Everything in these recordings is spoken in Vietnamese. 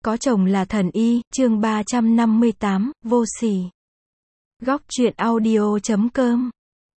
Có chồng là thần y, chương 358, vô sỉ. Góc truyện audio.com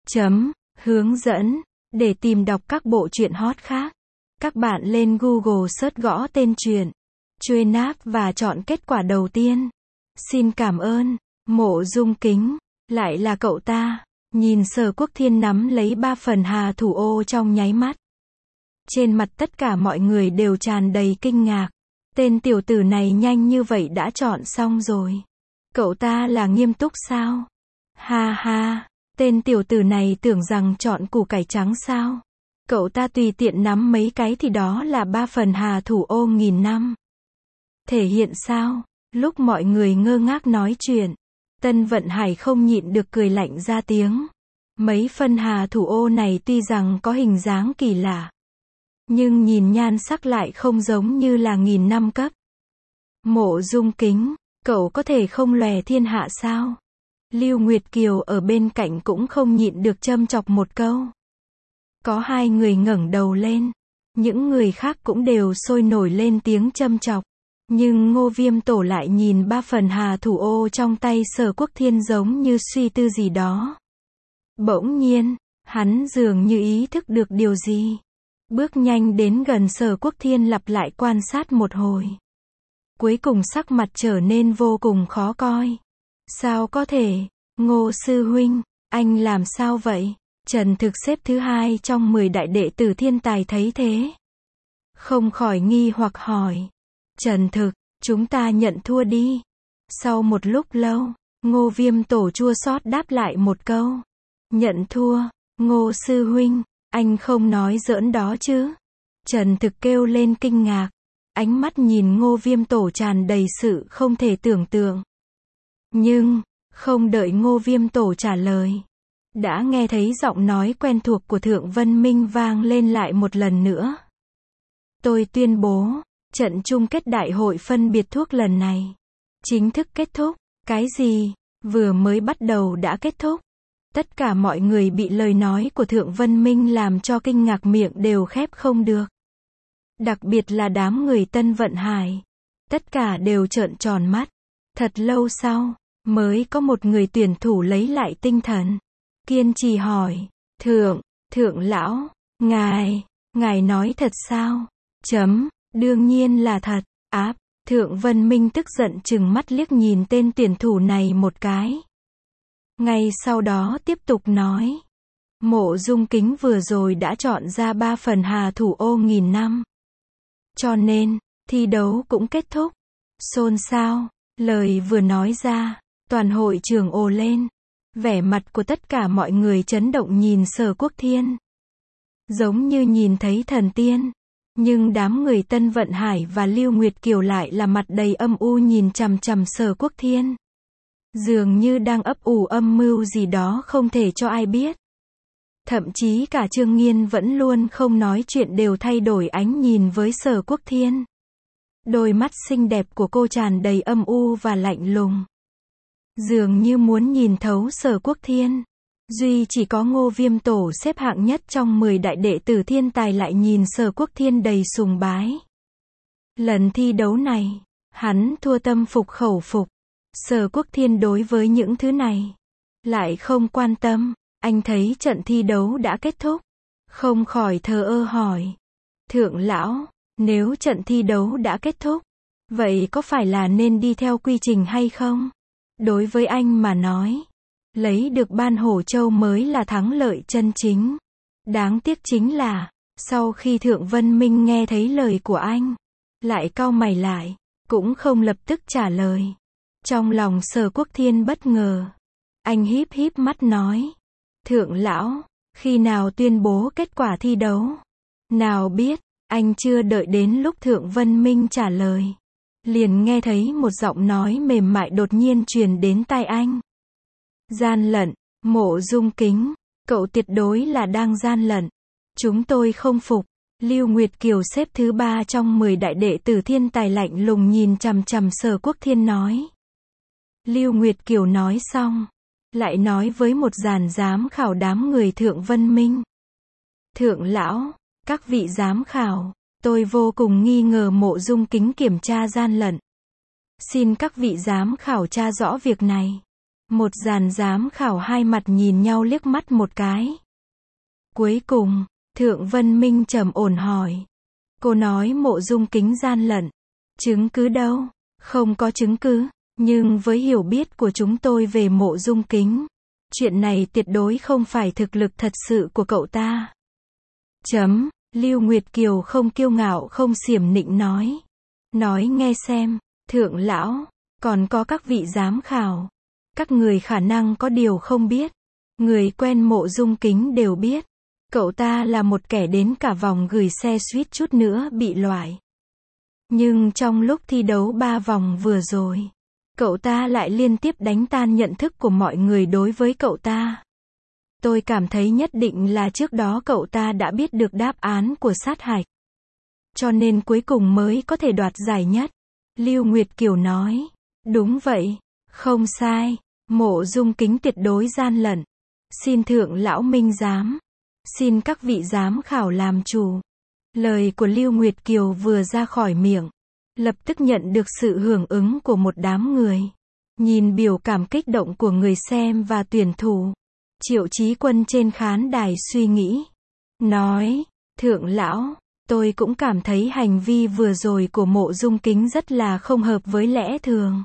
Hướng dẫn. Để tìm đọc các bộ truyện hot khác, các bạn lên Google search gõ tên truyện Chuên Áp và chọn kết quả đầu tiên. Xin cảm ơn. Mộ Dung Kính. Lại là cậu ta. Nhìn Sở Quốc Thiên nắm lấy 3 phần hà thủ ô trong nháy mắt. Trên mặt tất cả mọi người đều tràn đầy kinh ngạc. Tên tiểu tử này nhanh như vậy đã chọn xong rồi. Cậu ta là nghiêm túc sao? Ha ha, tên tiểu tử này tưởng rằng chọn củ cải trắng sao? Cậu ta tùy tiện nắm mấy cái thì đó là 3 phần hà thủ ô 1000 năm. Thể hiện sao? Lúc mọi người ngơ ngác nói chuyện, Tân Vận Hải không nhịn được cười lạnh ra tiếng. Mấy phân hà thủ ô này tuy rằng có hình dáng kỳ lạ, nhưng nhìn nhan sắc lại không giống như là 1000 năm cấp. Mộ Dung Kính, cậu có thể không lòe thiên hạ sao? Lưu Nguyệt Kiều ở bên cạnh cũng không nhịn được châm chọc một câu. Có hai người ngẩng đầu lên, những người khác cũng đều sôi nổi lên tiếng châm chọc. Nhưng Ngô Viêm Tổ lại nhìn 3 phần hà thủ ô trong tay Sở Quốc Thiên giống như suy tư gì đó. Bỗng nhiên, hắn dường như ý thức được điều gì. Bước nhanh đến gần Sở Quốc Thiên lặp lại quan sát một hồi. Cuối cùng sắc mặt trở nên vô cùng khó coi. Sao có thể? Ngô sư huynh, anh làm sao vậy? Trần Thực xếp thứ 2 trong 10 đại đệ tử thiên tài thấy thế, không khỏi nghi hoặc hỏi. Trần Thực, chúng ta nhận thua đi. Sau một lúc lâu, Ngô Viêm Tổ chua xót đáp lại một câu. Nhận thua? Ngô sư huynh, anh không nói giỡn đó chứ? Trần Thực kêu lên kinh ngạc. Ánh mắt nhìn Ngô Viêm Tổ tràn đầy sự không thể tưởng tượng. Nhưng, không đợi Ngô Viêm Tổ trả lời, đã nghe thấy giọng nói quen thuộc của Thượng Vân Minh vang lên lại một lần nữa. Tôi tuyên bố, trận chung kết đại hội phân biệt thuốc lần này chính thức kết thúc. Cái gì? Vừa mới bắt đầu đã kết thúc? Tất cả mọi người bị lời nói của Thượng Vân Minh làm cho kinh ngạc, miệng đều khép không được. Đặc biệt là đám người Tân Vận Hải. Tất cả đều trợn tròn mắt. Thật lâu sau, mới có một người tuyển thủ lấy lại tinh thần. Kiên trì hỏi. Thượng lão, ngài nói thật sao? Đương nhiên là thật. Thượng Vân Minh tức giận trừng mắt liếc nhìn tên tuyển thủ này một cái. Ngay sau đó tiếp tục nói. Mộ Dung Kính vừa rồi đã chọn ra 3 phần hà thủ ô 1000 năm. Cho nên, thi đấu cũng kết thúc. Xôn xao. Lời vừa nói ra, toàn hội trường ồ lên. Vẻ mặt của tất cả mọi người chấn động nhìn Sở Quốc Thiên, giống như nhìn thấy thần tiên. Nhưng đám người Tân Vận Hải và Lưu Nguyệt Kiều lại là mặt đầy âm u nhìn chằm chằm Sở Quốc Thiên, dường như đang ấp ủ âm mưu gì đó không thể cho ai biết. Thậm chí cả Trương Nghiên vẫn luôn không nói chuyện đều thay đổi ánh nhìn với Sở Quốc Thiên. Đôi mắt xinh đẹp của cô tràn đầy âm u và lạnh lùng, dường như muốn nhìn thấu Sở Quốc Thiên. Duy chỉ có Ngô Viêm Tổ xếp hạng nhất trong 10 đại đệ tử thiên tài lại nhìn Sở Quốc Thiên đầy sùng bái. Lần thi đấu này, hắn thua tâm phục khẩu phục. Sở Quốc Thiên đối với những thứ này lại không quan tâm. Anh thấy trận thi đấu đã kết thúc, không khỏi thờ ơ hỏi. Thượng lão, nếu trận thi đấu đã kết thúc, vậy có phải là nên đi theo quy trình hay không? Đối với anh mà nói, lấy được Ban Hổ Châu mới là thắng lợi chân chính. Đáng tiếc chính là, sau khi Thượng Vân Minh nghe thấy lời của anh, lại cau mày lại, cũng không lập tức trả lời. Trong lòng Sở Quốc Thiên bất ngờ, anh híp híp mắt nói. Thượng lão, khi nào tuyên bố kết quả thi đấu? Nào biết, anh chưa đợi đến lúc Thượng Vân Minh trả lời, liền nghe thấy một giọng nói mềm mại đột nhiên truyền đến tai anh. Gian lận, Mộ Dung Kính, cậu tuyệt đối là đang gian lận. Chúng tôi không phục. Lưu Nguyệt Kiều xếp thứ 3 trong 10 đại đệ tử thiên tài lạnh lùng nhìn chằm chằm Sở Quốc Thiên nói. Lưu Nguyệt Kiều nói xong, lại nói với một dàn giám khảo đám người Thượng Vân Minh. Thượng lão, các vị giám khảo, tôi vô cùng nghi ngờ Mộ Dung Kính kiểm tra gian lận. Xin các vị giám khảo tra rõ việc này. Một dàn giám khảo hai mặt nhìn nhau liếc mắt một cái. Cuối cùng, Thượng Vân Minh trầm ổn hỏi. Cô nói Mộ Dung Kính gian lận. Chứng cứ đâu? Không có chứng cứ. Nhưng với hiểu biết của chúng tôi về Mộ Dung Kính, chuyện này tuyệt đối không phải thực lực thật sự của cậu ta. Lưu Nguyệt Kiều không kiêu ngạo không xiểm nịnh nói. Nói nghe xem, Thượng lão, còn có các vị giám khảo. Các người khả năng có điều không biết. Người quen Mộ Dung Kính đều biết. Cậu ta là một kẻ đến cả vòng gửi xe suýt chút nữa bị loại. Nhưng trong lúc thi đấu 3 vòng vừa rồi, cậu ta lại liên tiếp đánh tan nhận thức của mọi người đối với cậu ta. Tôi cảm thấy nhất định là trước đó cậu ta đã biết được đáp án của sát hạch. Cho nên cuối cùng mới có thể đoạt giải nhất. Lưu Nguyệt Kiều nói. Đúng vậy, không sai. Mộ Dung Kính tuyệt đối gian lận. Xin Thượng lão minh giám. Xin các vị giám khảo làm chủ. Lời của Lưu Nguyệt Kiều vừa ra khỏi miệng, lập tức nhận được sự hưởng ứng của một đám người. Nhìn biểu cảm kích động của người xem và tuyển thủ, Triệu Chí Quân trên khán đài suy nghĩ. Nói, Thượng lão, tôi cũng cảm thấy hành vi vừa rồi của Mộ Dung Kính rất là không hợp với lẽ thường.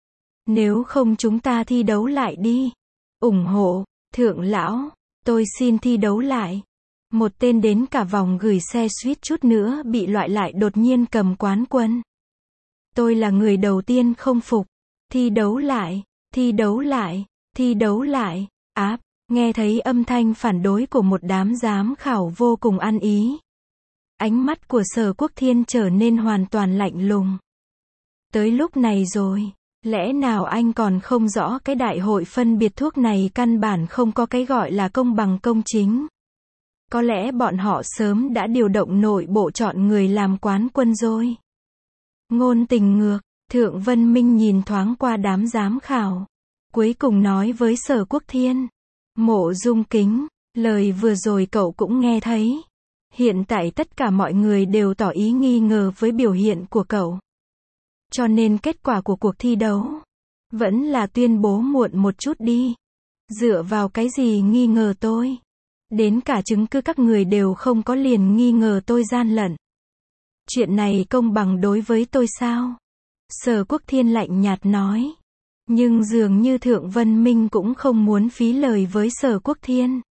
Nếu không chúng ta thi đấu lại đi. Ủng hộ, Thượng lão, tôi xin thi đấu lại. Một tên đến cả vòng gửi xe suýt chút nữa bị loại lại đột nhiên cầm quán quân. Tôi là người đầu tiên không phục. Thi đấu lại, thi đấu lại, thi đấu lại. Áp, nghe thấy âm thanh phản đối của một đám giám khảo vô cùng ăn ý. Ánh mắt của Sở Quốc Thiên trở nên hoàn toàn lạnh lùng. Tới lúc này rồi, lẽ nào anh còn không rõ cái đại hội phân biệt thuốc này căn bản không có cái gọi là công bằng công chính. Có lẽ bọn họ sớm đã điều động nội bộ chọn người làm quán quân rồi. Ngôn Tình Ngược, Thượng Vân Minh nhìn thoáng qua đám giám khảo. Cuối cùng nói với Sở Quốc Thiên. Mộ Dung Kính, lời vừa rồi cậu cũng nghe thấy. Hiện tại tất cả mọi người đều tỏ ý nghi ngờ với biểu hiện của cậu. Cho nên kết quả của cuộc thi đấu vẫn là tuyên bố muộn một chút đi. Dựa vào cái gì nghi ngờ tôi? Đến cả chứng cứ các người đều không có liền nghi ngờ tôi gian lận. Chuyện này công bằng đối với tôi sao? Sở Quốc Thiên lạnh nhạt nói. Nhưng dường như Thượng Vân Minh cũng không muốn phí lời với Sở Quốc Thiên.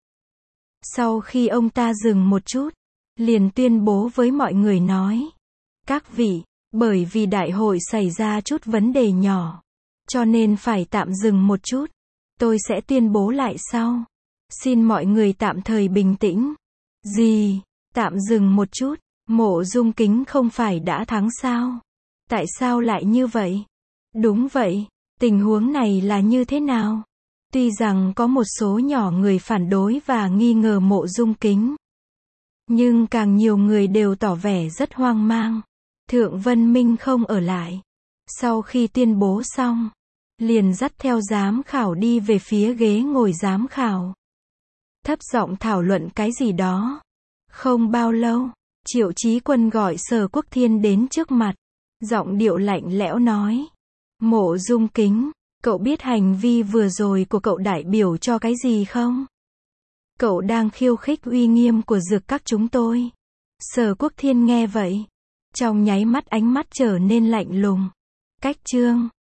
Sau khi ông ta dừng một chút, liền tuyên bố với mọi người nói. Các vị, bởi vì đại hội xảy ra chút vấn đề nhỏ, cho nên phải tạm dừng một chút. Tôi sẽ tuyên bố lại sau. Xin mọi người tạm thời bình tĩnh. Gì? Tạm dừng một chút? Mộ Dung Kính không phải đã thắng sao? Tại sao lại như vậy? Đúng vậy, tình huống này là như thế nào? Tuy rằng có một số nhỏ người phản đối và nghi ngờ Mộ Dung Kính, nhưng càng nhiều người đều tỏ vẻ rất hoang mang. Thượng Vân Minh không ở lại. Sau khi tuyên bố xong, liền dắt theo giám khảo đi về phía ghế ngồi giám khảo. Thấp giọng thảo luận cái gì đó. Không bao lâu, Triệu Chí Quân gọi Sở Quốc Thiên đến trước mặt. Giọng điệu lạnh lẽo nói. Mộ Dung Kính, cậu biết hành vi vừa rồi của cậu đại biểu cho cái gì không? Cậu đang khiêu khích uy nghiêm của Dược Các chúng tôi. Sở Quốc Thiên nghe vậy, trong nháy mắt ánh mắt trở nên lạnh lùng. Cách chương